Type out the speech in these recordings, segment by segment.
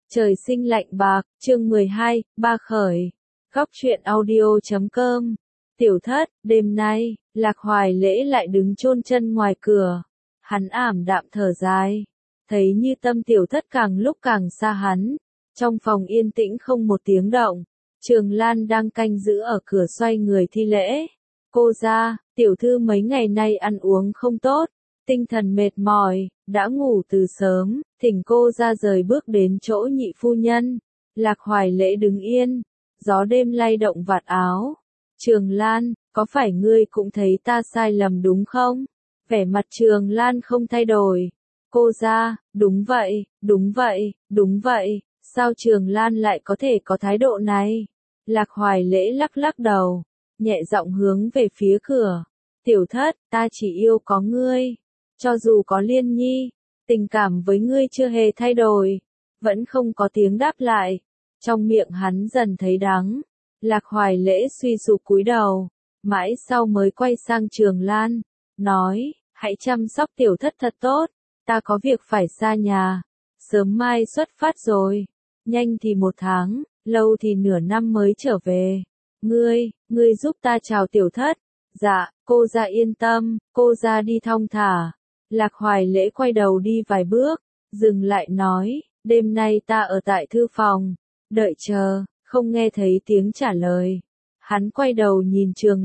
Trời sinh lạnh bạc, chương 12, ba khởi. Góc truyện audio.com. Tiểu thất, đêm nay, Lạc Hoài Lễ lại đứng chôn chân ngoài cửa. Hắn ảm đạm thở dài. Thấy như tâm tiểu thất càng lúc càng xa hắn. Trong phòng yên tĩnh không một tiếng động. Trường Lan đang canh giữ ở cửa xoay người thi lễ. Cô ra, tiểu thư mấy ngày nay ăn uống không tốt. Tinh thần mệt mỏi, đã ngủ từ sớm, thỉnh cô ra rời bước đến chỗ nhị phu nhân. Lạc Hoài Lễ đứng yên, gió đêm lay động vạt áo. Trường Lan, có phải ngươi cũng thấy ta sai lầm đúng không? Vẻ mặt Trường Lan không thay đổi. Cô ra, đúng vậy, đúng vậy, đúng vậy, sao Trường Lan lại có thể có thái độ này? Lạc Hoài Lễ lắc lắc đầu, nhẹ giọng hướng về phía cửa. Tiểu thất, ta chỉ yêu có ngươi. Cho dù có Liên Nhi, tình cảm với ngươi chưa hề thay đổi, vẫn không có tiếng đáp lại. Trong miệng hắn dần thấy đắng. Lạc Hoài Lễ suy sụp cúi đầu, mãi sau mới quay sang Trường Lan, nói, hãy chăm sóc tiểu thất thật tốt, ta có việc phải xa nhà, sớm mai xuất phát rồi, nhanh thì 1 tháng, lâu thì nửa năm mới trở về. Ngươi giúp ta chào tiểu thất. Dạ, cô ra yên tâm, cô ra đi thong thả. Lạc Hoài Lễ quay đầu đi vài bước, dừng lại nói, đêm nay ta ở tại thư phòng, đợi chờ, không nghe thấy tiếng trả lời. Hắn quay đầu nhìn Trường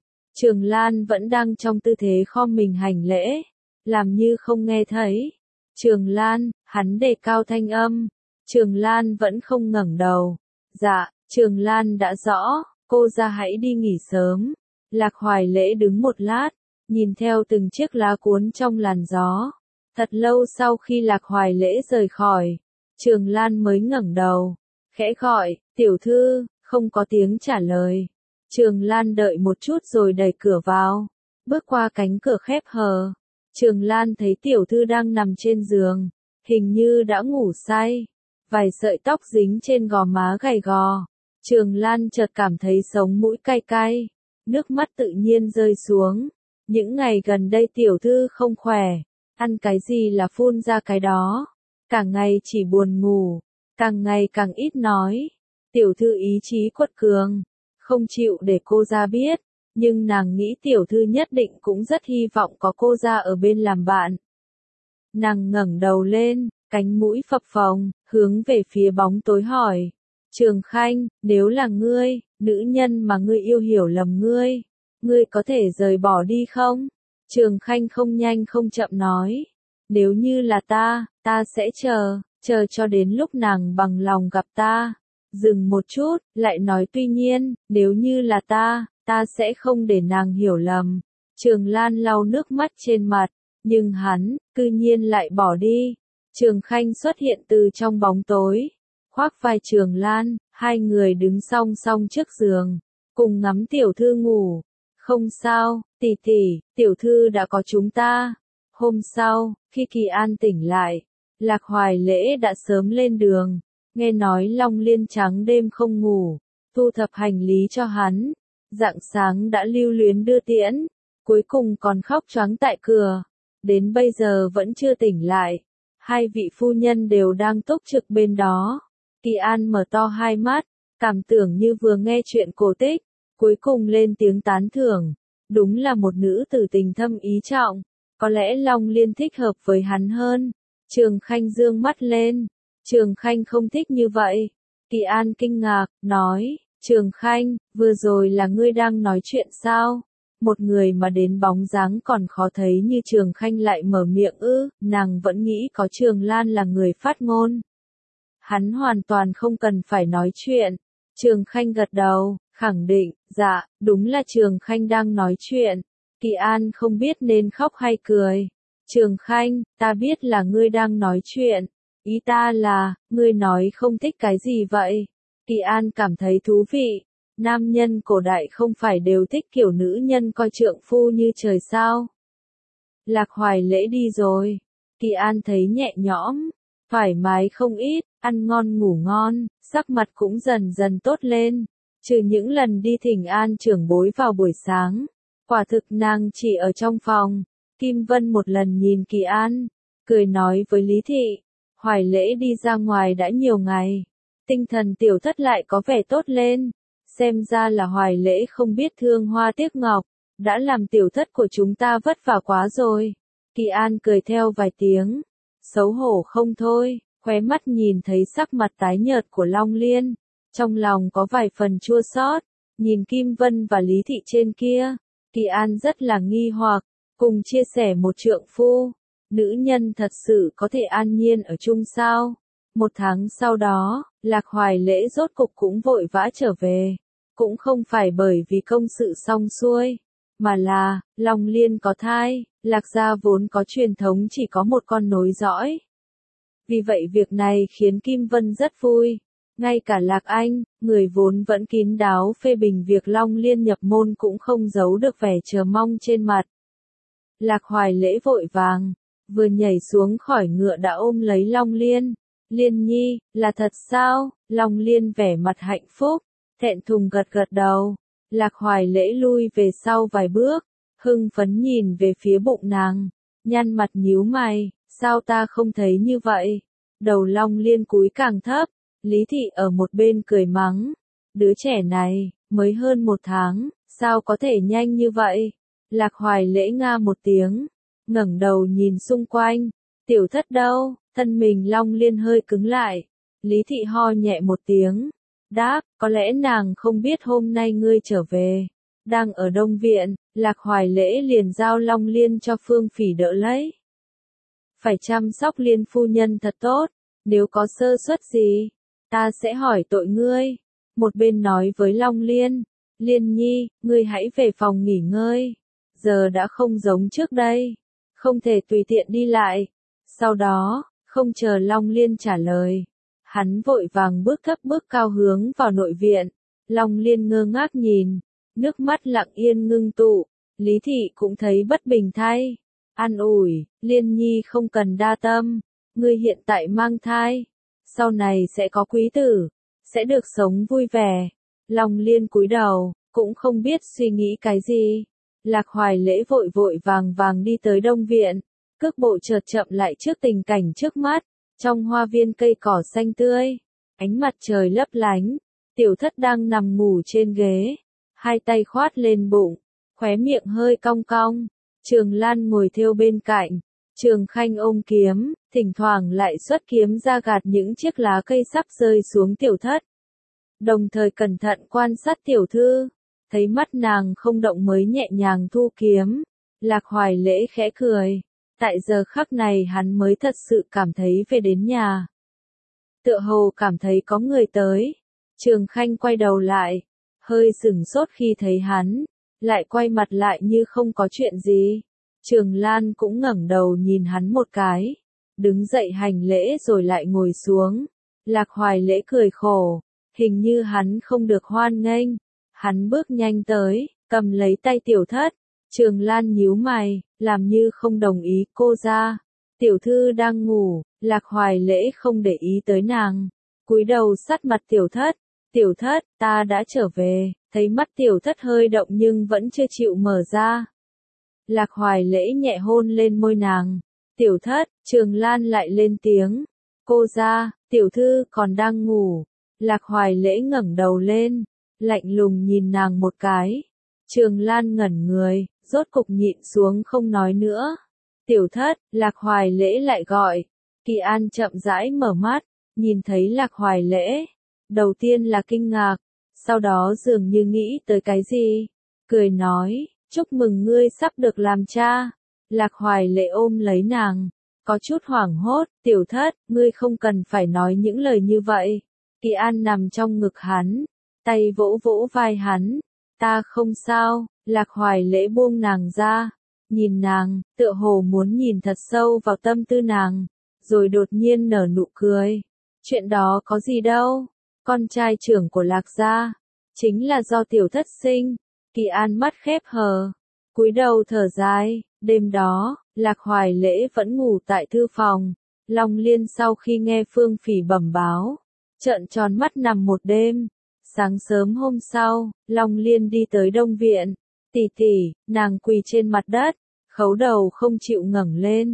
Lan vẫn đang trong tư thế khom mình hành lễ, làm như không nghe thấy. Trường Lan, hắn đề cao thanh âm, Trường Lan vẫn không ngẩng đầu. Dạ, Trường Lan đã rõ, cô ra hãy đi nghỉ sớm. Lạc Hoài Lễ đứng một lát, nhìn theo từng chiếc lá cuốn trong làn gió. Thật lâu sau khi Lạc Hoài Lễ rời khỏi, Trường Lan mới ngẩng đầu, khẽ gọi, tiểu thư, không có tiếng trả lời. Trường Lan đợi một chút rồi đẩy cửa vào, bước qua cánh cửa khép hờ. Trường Lan thấy tiểu thư đang nằm trên giường, hình như đã ngủ say, vài sợi tóc dính trên gò má gầy gò. Trường Lan chợt cảm thấy sống mũi cay cay, nước mắt tự nhiên rơi xuống. Những ngày gần đây tiểu thư không khỏe, ăn cái gì là phun ra cái đó, cả ngày chỉ buồn ngủ, càng ngày càng ít nói. Tiểu thư ý chí quật cường, không chịu để cô ra biết, nhưng nàng nghĩ tiểu thư nhất định cũng rất hy vọng có cô ra ở bên làm bạn. Nàng ngẩng đầu lên, cánh mũi phập phồng, hướng về phía bóng tối hỏi, Trường Khanh, nếu là ngươi, nữ nhân mà ngươi yêu hiểu lầm ngươi có thể rời bỏ đi không? Trường Khanh không nhanh không chậm nói, nếu như là ta sẽ chờ cho đến lúc nàng bằng lòng gặp ta. Dừng một chút, lại nói tuy nhiên, nếu như là ta sẽ không để nàng hiểu lầm. Trường Lan lau nước mắt trên mặt, nhưng hắn, cư nhiên lại bỏ đi. Trường Khanh xuất hiện từ trong bóng tối, khoác vai Trường Lan, hai người đứng song song trước giường, cùng ngắm tiểu thư ngủ. Không sao, tỷ tỷ, tiểu thư đã có chúng ta. Hôm sau, khi Kỳ An tỉnh lại, Lạc Hoài Lễ đã sớm lên đường, nghe nói Long Liên trắng đêm không ngủ, thu thập hành lý cho hắn. Rạng sáng đã lưu luyến đưa tiễn, cuối cùng còn khóc choáng tại cửa, đến bây giờ vẫn chưa tỉnh lại. Hai vị phu nhân đều đang túc trực bên đó. Kỳ An mở to hai mắt, cảm tưởng như vừa nghe chuyện cổ tích, cuối cùng lên tiếng tán thưởng, đúng là một nữ tử tình thâm ý trọng, có lẽ Long Liên thích hợp với hắn hơn. Trường Khanh dương mắt lên, Trường Khanh không thích như vậy. Kỳ An kinh ngạc, nói, Trường Khanh, vừa rồi là ngươi đang nói chuyện sao? Một người mà đến bóng dáng còn khó thấy như Trường Khanh lại mở miệng ư? Nàng vẫn nghĩ có Trường Lan là người phát ngôn. Hắn hoàn toàn không cần phải nói chuyện. Trường Khanh gật đầu, khẳng định, dạ, đúng là Trường Khanh đang nói chuyện. Kỳ An không biết nên khóc hay cười. Trường Khanh, ta biết là ngươi đang nói chuyện. Ý ta là, ngươi nói không thích cái gì vậy? Kỳ An cảm thấy thú vị. Nam nhân cổ đại không phải đều thích kiểu nữ nhân coi trượng phu như trời sao? Lạc Hoài Lễ đi rồi. Kỳ An thấy nhẹ nhõm, thoải mái không ít, ăn ngon ngủ ngon, sắc mặt cũng dần dần tốt lên. Trừ những lần đi thỉnh an trưởng bối vào buổi sáng, quả thực nàng chỉ ở trong phòng. Kim Vân một lần nhìn Kỳ An, cười nói với Lý Thị, Hoài Lễ đi ra ngoài đã nhiều ngày, tinh thần Tiểu Thất lại có vẻ tốt lên, xem ra là Hoài Lễ không biết thương hoa tiếc ngọc, đã làm Tiểu Thất của chúng ta vất vả quá rồi. Kỳ An cười theo vài tiếng, xấu hổ không thôi, khóe mắt nhìn thấy sắc mặt tái nhợt của Long Liên, trong lòng có vài phần chua xót, nhìn Kim Vân và Lý Thị trên kia, Kỳ An rất là nghi hoặc, cùng chia sẻ một trượng phu, nữ nhân thật sự có thể an nhiên ở chung sao? Một tháng sau đó, Lạc Hoài Lễ rốt cục cũng vội vã trở về, cũng không phải bởi vì công sự xong xuôi, mà là, Long Liên có thai, Lạc gia vốn có truyền thống chỉ có một con nối dõi. Vì vậy việc này khiến Kim Vân rất vui. Ngay cả Lạc Anh, người vốn vẫn kín đáo phê bình việc Long Liên nhập môn cũng không giấu được vẻ chờ mong trên mặt. Lạc Hoài Lễ vội vàng, vừa nhảy xuống khỏi ngựa đã ôm lấy Long Liên. Liên nhi, là thật sao? Long Liên vẻ mặt hạnh phúc, thẹn thùng gật gật đầu. Lạc Hoài Lễ lui về sau vài bước, hưng phấn nhìn về phía bụng nàng, nhăn mặt nhíu mày, sao ta không thấy như vậy? Đầu Long Liên cúi càng thấp, Lý Thị ở một bên cười mắng, đứa trẻ này, mới hơn 1 tháng, sao có thể nhanh như vậy? Lạc Hoài Lễ nga một tiếng, ngẩng đầu nhìn xung quanh, Tiểu Thất đâu? Thân mình Long Liên hơi cứng lại, Lý Thị ho nhẹ một tiếng, đáp, có lẽ nàng không biết hôm nay ngươi trở về, đang ở Đông Viện, Lạc Hoài Lễ liền giao Long Liên cho Phương Phỉ đỡ lấy. Phải chăm sóc Liên phu nhân thật tốt, nếu có sơ suất gì, ta sẽ hỏi tội ngươi. Một bên nói với Long Liên, Liên nhi, ngươi hãy về phòng nghỉ ngơi, giờ đã không giống trước đây, không thể tùy tiện đi lại. Sau đó, không chờ Long Liên trả lời, hắn vội vàng bước thấp bước cao hướng vào nội viện. Long Liên ngơ ngác nhìn, nước mắt lặng yên ngưng tụ, Lý Thị cũng thấy bất bình thay. An ủi, Liên nhi không cần đa tâm, ngươi hiện tại mang thai, sau này sẽ có quý tử, sẽ được sống vui vẻ. Long Liên cúi đầu, cũng không biết suy nghĩ cái gì. Lạc Hoài Lễ vội vội vàng vàng đi tới Đông Viện, cước bộ chợt chậm lại trước tình cảnh trước mắt, trong hoa viên cây cỏ xanh tươi, ánh mặt trời lấp lánh, Tiểu Thất đang nằm ngủ trên ghế, hai tay khoát lên bụng, khóe miệng hơi cong cong, Trường Lan ngồi thêu bên cạnh, Trường Khanh ôm kiếm, thỉnh thoảng lại xuất kiếm ra gạt những chiếc lá cây sắp rơi xuống Tiểu Thất. Đồng thời cẩn thận quan sát tiểu thư, thấy mắt nàng không động mới nhẹ nhàng thu kiếm. Lạc Hoài Lễ khẽ cười, tại giờ khắc này hắn mới thật sự cảm thấy về đến nhà. Tựa hồ cảm thấy có người tới, Trường Khanh quay đầu lại, hơi sửng sốt khi thấy hắn, lại quay mặt lại như không có chuyện gì. Trường Lan cũng ngẩng đầu nhìn hắn một cái, đứng dậy hành lễ rồi lại ngồi xuống. Lạc Hoài Lễ cười khổ, hình như hắn không được hoan nghênh. Hắn bước nhanh tới, cầm lấy tay Tiểu Thất. Trường Lan nhíu mày, làm như không đồng ý. Cô ra, tiểu thư đang ngủ. Lạc Hoài Lễ không để ý tới nàng, cúi đầu sát mặt Tiểu Thất. Tiểu Thất, ta đã trở về. Thấy mắt Tiểu Thất hơi động nhưng vẫn chưa chịu mở ra. Lạc Hoài Lễ nhẹ hôn lên môi nàng. Tiểu Thất, Trường Lan lại lên tiếng. Cô ra, tiểu thư còn đang ngủ. Lạc Hoài Lễ ngẩng đầu lên, lạnh lùng nhìn nàng một cái. Trường Lan ngẩn người, rốt cục nhịn xuống không nói nữa. Tiểu Thất, Lạc Hoài Lễ lại gọi. Kỳ An chậm rãi mở mắt, nhìn thấy Lạc Hoài Lễ. Đầu tiên là kinh ngạc, sau đó dường như nghĩ tới cái gì. Cười nói, chúc mừng ngươi sắp được làm cha. Lạc Hoài Lễ ôm lấy nàng, có chút hoảng hốt. Tiểu Thất, ngươi không cần phải nói những lời như vậy. Kỳ An nằm trong ngực hắn, tay vỗ vỗ vai hắn. Ta không sao. Lạc Hoài Lễ buông nàng ra, nhìn nàng, tựa hồ muốn nhìn thật sâu vào tâm tư nàng, rồi đột nhiên nở nụ cười. Chuyện đó có gì đâu, con trai trưởng của Lạc gia, chính là do Tiểu Thất sinh. Kỳ An mắt khép hờ, cúi đầu thở dài. Đêm đó, Lạc Hoài Lễ vẫn ngủ tại thư phòng. Long Liên sau khi nghe Phương Phỉ bẩm báo, trợn tròn mắt nằm một đêm. Sáng sớm hôm sau, Long Liên đi tới Đông Viện. Tỷ tỷ, nàng quỳ trên mặt đất, khấu đầu không chịu ngẩng lên,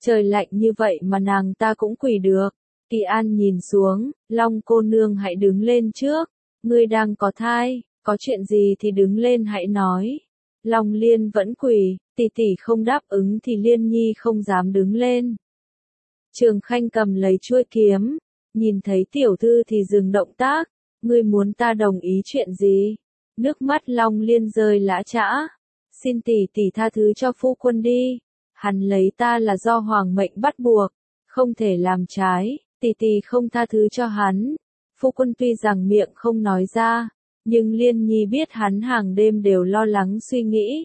Trời lạnh như vậy mà nàng ta cũng quỳ được. Kỳ An nhìn xuống, Long cô nương hãy đứng lên trước. Ngươi đang có thai, có chuyện gì thì đứng lên hãy nói. Long Liên vẫn quỳ, tỷ tỷ không đáp ứng thì Liên Nhi không dám đứng lên. Trường Khanh cầm lấy chuôi kiếm, nhìn thấy tiểu thư thì dừng động tác. Ngươi muốn ta đồng ý chuyện gì? Nước mắt Long Liên rơi lã chã. Xin tỷ tỷ tha thứ cho phu quân đi. Hắn lấy ta là do hoàng mệnh bắt buộc, không thể làm trái, tỷ tỷ không tha thứ cho hắn. Phu quân tuy rằng miệng không nói ra, nhưng Liên Nhi biết hắn hàng đêm đều lo lắng suy nghĩ.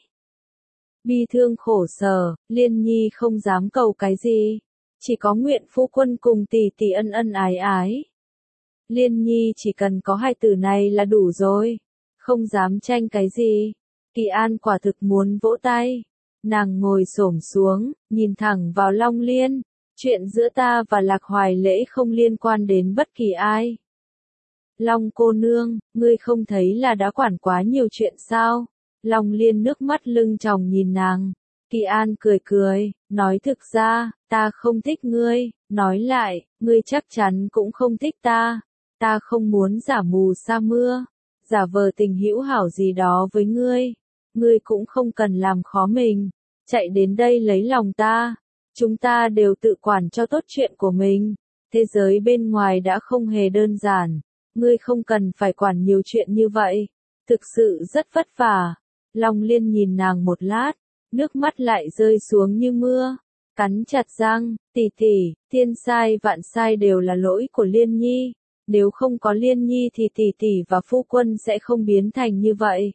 Bi thương khổ sở, Liên Nhi không dám cầu cái gì, chỉ có nguyện phu quân cùng tỷ tỷ ân ân ái ái. Liên Nhi chỉ cần có hai từ này là đủ rồi, không dám tranh cái gì. Kỳ An quả thực muốn vỗ tay. Nàng ngồi xổm xuống, nhìn thẳng vào Long Liên. Chuyện giữa ta và Lạc Hoài Lễ không liên quan đến bất kỳ ai. Long cô nương, ngươi không thấy là đã quản quá nhiều chuyện sao? Long Liên nước mắt lưng tròng nhìn nàng. Kỳ An cười cười, nói thực ra, ta không thích ngươi. Nói lại, ngươi chắc chắn cũng không thích ta. Ta không muốn giả mù sa mưa, giả vờ tình hữu hảo gì đó với ngươi. Ngươi cũng không cần làm khó mình, chạy đến đây lấy lòng ta. Chúng ta đều tự quản cho tốt chuyện của mình. Thế giới bên ngoài đã không hề đơn giản. Ngươi không cần phải quản nhiều chuyện như vậy. Thực sự rất vất vả. Long Liên nhìn nàng một lát, nước mắt lại rơi xuống như mưa. Cắn chặt răng, tỷ tỷ, thiên sai vạn sai đều là lỗi của Liên Nhi. Nếu không có Liên Nhi thì tỷ tỷ và phu quân sẽ không biến thành như vậy.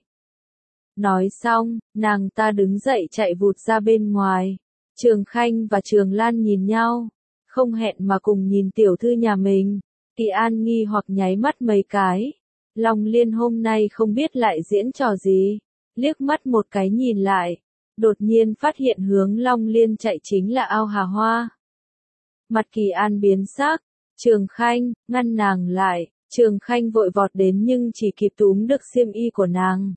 Nói xong, nàng ta đứng dậy chạy vụt ra bên ngoài. Trường Khanh và Trường Lan nhìn nhau, không hẹn mà cùng nhìn tiểu thư nhà mình. Kỳ An nghi hoặc nháy mắt mấy cái. Long Liên hôm nay không biết lại diễn trò gì. Liếc mắt một cái nhìn lại, đột nhiên phát hiện hướng Long Liên chạy chính là Ao Hà Hoa. Mặt Kỳ An biến sắc, Trường Khanh, ngăn nàng lại. Trường Khanh vội vọt đến nhưng chỉ kịp túm được xiêm y của nàng.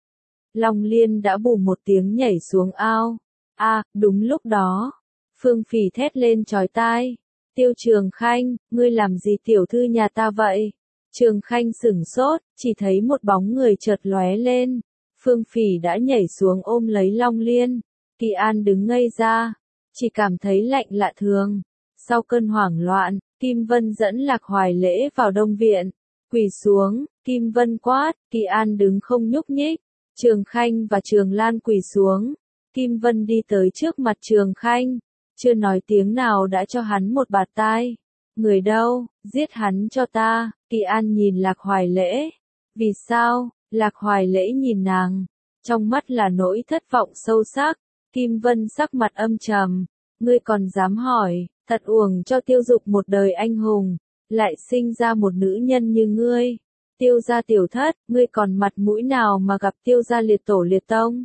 Long Liên đã bù một tiếng nhảy xuống ao. Đúng lúc đó, Phương Phỉ thét lên chói tai. Tiêu Trường Khanh, ngươi làm gì tiểu thư nhà ta vậy? Trường Khanh sửng sốt, chỉ thấy một bóng người chợt lóe lên. Phương Phỉ đã nhảy xuống ôm lấy Long Liên. Kỳ An đứng ngây ra, chỉ cảm thấy lạnh lạ thường. Sau cơn hoảng loạn, Kim Vân dẫn Lạc Hoài Lễ vào Đông Viện. Quỳ xuống, Kim Vân quát, Kỳ An đứng không nhúc nhích. Trường Khanh và Trường Lan quỳ xuống. Kim Vân đi tới trước mặt Trường Khanh, chưa nói tiếng nào đã cho hắn một bạt tai. Người đâu, giết hắn cho ta. Kỳ An nhìn Lạc Hoài Lễ. Vì sao? Lạc Hoài Lễ nhìn nàng, trong mắt là nỗi thất vọng sâu sắc. Kim Vân sắc mặt âm trầm. Ngươi còn dám hỏi, thật uổng cho Tiêu Dục một đời anh hùng, lại sinh ra một nữ nhân như ngươi. Tiêu gia tiểu thất, ngươi còn mặt mũi nào mà gặp Tiêu gia liệt tổ liệt tông?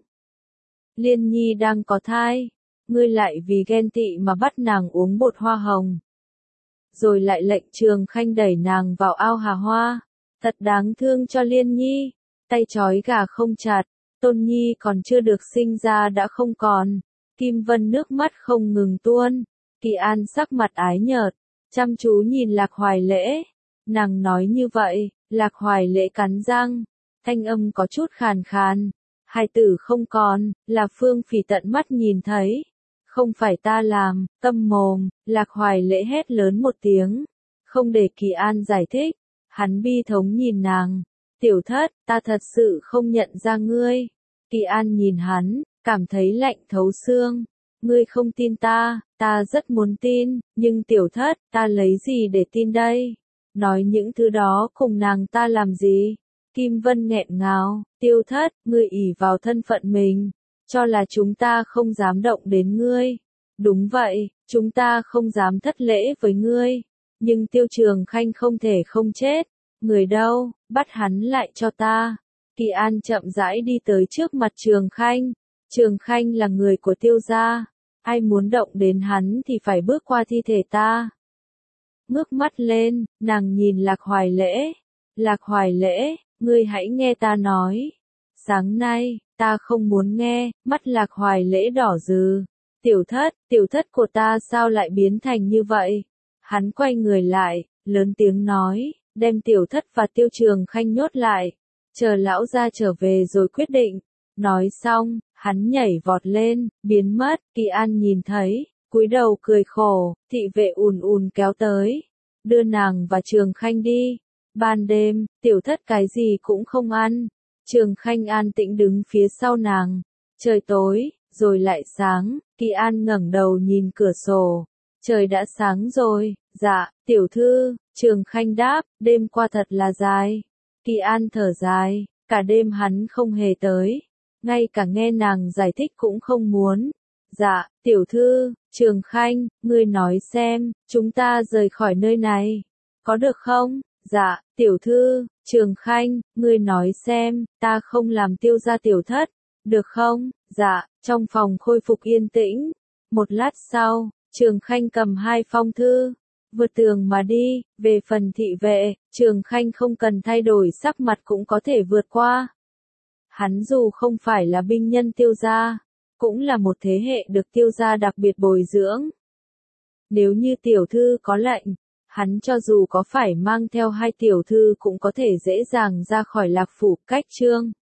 Liên Nhi đang có thai, ngươi lại vì ghen tị mà bắt nàng uống bột hoa hồng. Rồi lại lệnh Trường Khanh đẩy nàng vào ao Hà Hoa. Thật đáng thương cho Liên Nhi, tay trói gà không chặt, Tôn Nhi còn chưa được sinh ra đã không còn. Kim Vân nước mắt không ngừng tuôn. Kỳ An sắc mặt ái nhợt, chăm chú nhìn Lạc Hoài Lễ. Nàng nói như vậy, Lạc Hoài Lễ cắn răng, thanh âm có chút khàn khàn. Hài tử không còn, là Phương Phỉ tận mắt nhìn thấy. Không phải ta làm, câm mồm. Lạc Hoài Lễ hét lớn một tiếng, không để Kỳ An giải thích. Hắn bi thống nhìn nàng. Tiểu thất, ta thật sự không nhận ra ngươi. Kỳ An nhìn hắn, cảm thấy lạnh thấu xương. Ngươi không tin ta, ta rất muốn tin, nhưng tiểu thất, ta lấy gì để tin đây? Nói những thứ đó cùng nàng ta làm gì? Kim Vân nghẹn ngào, Tiêu thất, ngươi ỷ vào thân phận mình, cho là chúng ta không dám động đến ngươi. Đúng vậy, chúng ta không dám thất lễ với ngươi, nhưng Tiêu Trường Khanh không thể không chết. Người đâu, bắt hắn lại cho ta. Kỳ An chậm rãi đi tới trước mặt Trường Khanh. Trường Khanh là người của Tiêu gia, ai muốn động đến hắn thì phải bước qua thi thể ta. Ngước mắt lên, nàng nhìn Lạc Hoài Lễ. Lạc Hoài Lễ, ngươi hãy nghe ta nói. Sáng nay, ta không muốn nghe. Mắt Lạc Hoài Lễ đỏ rừ. tiểu thất của ta sao lại biến thành như vậy? Hắn quay người lại, lớn tiếng nói, đem tiểu thất và Tiêu Trường Khanh nhốt lại, chờ lão gia trở về rồi quyết định. Nói xong, hắn nhảy vọt lên, biến mất, Kỳ An nhìn thấy, cúi đầu cười khổ, thị vệ ùn ùn kéo tới, đưa nàng và Trường Khanh đi. Ban đêm, tiểu thất cái gì cũng không ăn, Trường Khanh an tĩnh đứng phía sau nàng. Trời tối, rồi lại sáng, Kỳ An ngẩng đầu nhìn cửa sổ. Trời đã sáng rồi, dạ, tiểu thư, Trường Khanh đáp, đêm qua thật là dài. Kỳ An thở dài, cả đêm hắn không hề tới, ngay cả nghe nàng giải thích cũng không muốn. Dạ, tiểu thư, Trường Khanh, ngươi nói xem, chúng ta rời khỏi nơi này, có được không? Dạ, tiểu thư, Trường Khanh, ngươi nói xem, ta không làm tiêu gia tiểu thất, được không? Dạ, trong phòng khôi phục yên tĩnh. Một lát sau, Trường Khanh cầm 2 phong thư, vượt tường mà đi. Về phần thị vệ, Trường Khanh không cần thay đổi sắc mặt cũng có thể vượt qua. Hắn dù không phải là binh nhân tiêu gia, cũng là một thế hệ được tiêu gia đặc biệt bồi dưỡng. Nếu như tiểu thư có lệnh, hắn cho dù có phải mang theo 2 tiểu thư cũng có thể dễ dàng ra khỏi Lạc Phủ. Cách chương